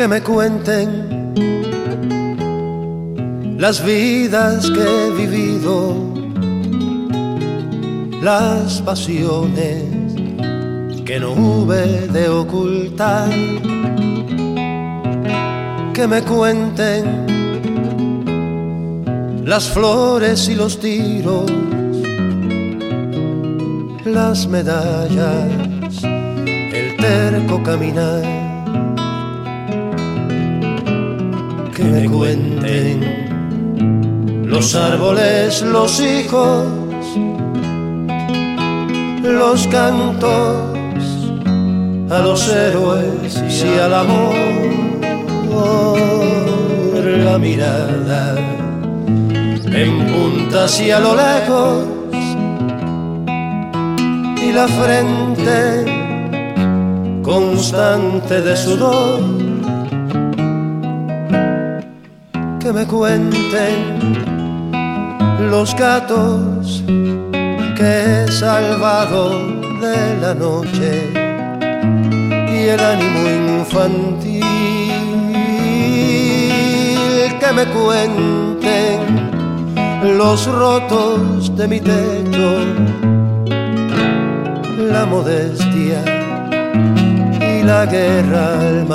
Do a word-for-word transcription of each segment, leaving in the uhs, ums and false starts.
que me cuenten las vidas que he vivido, las pasiones que no hube de ocultar, que me cuenten las flores y los tiros, las medallas, el terco caminar, que me cuenten los árboles, los hijos, los cantos a los héroes y al amor, la mirada en punta hacia lo lejos y la frente constante de sudor, que me cuenten los gatos que he salvado de la noche y el ánimo infantil, que me cuenten los rotos de mi techo, la modestia y la guerra al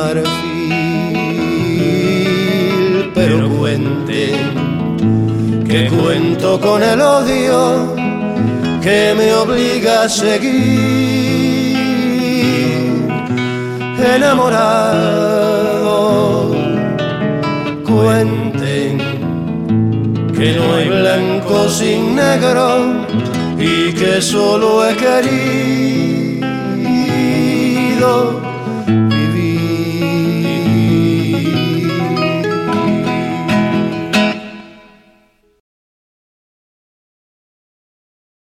marfil, pero cuenten que cuento con el odio que me obliga a seguir enamorado. Cuenten que no hay blanco sin negro y que solo he querido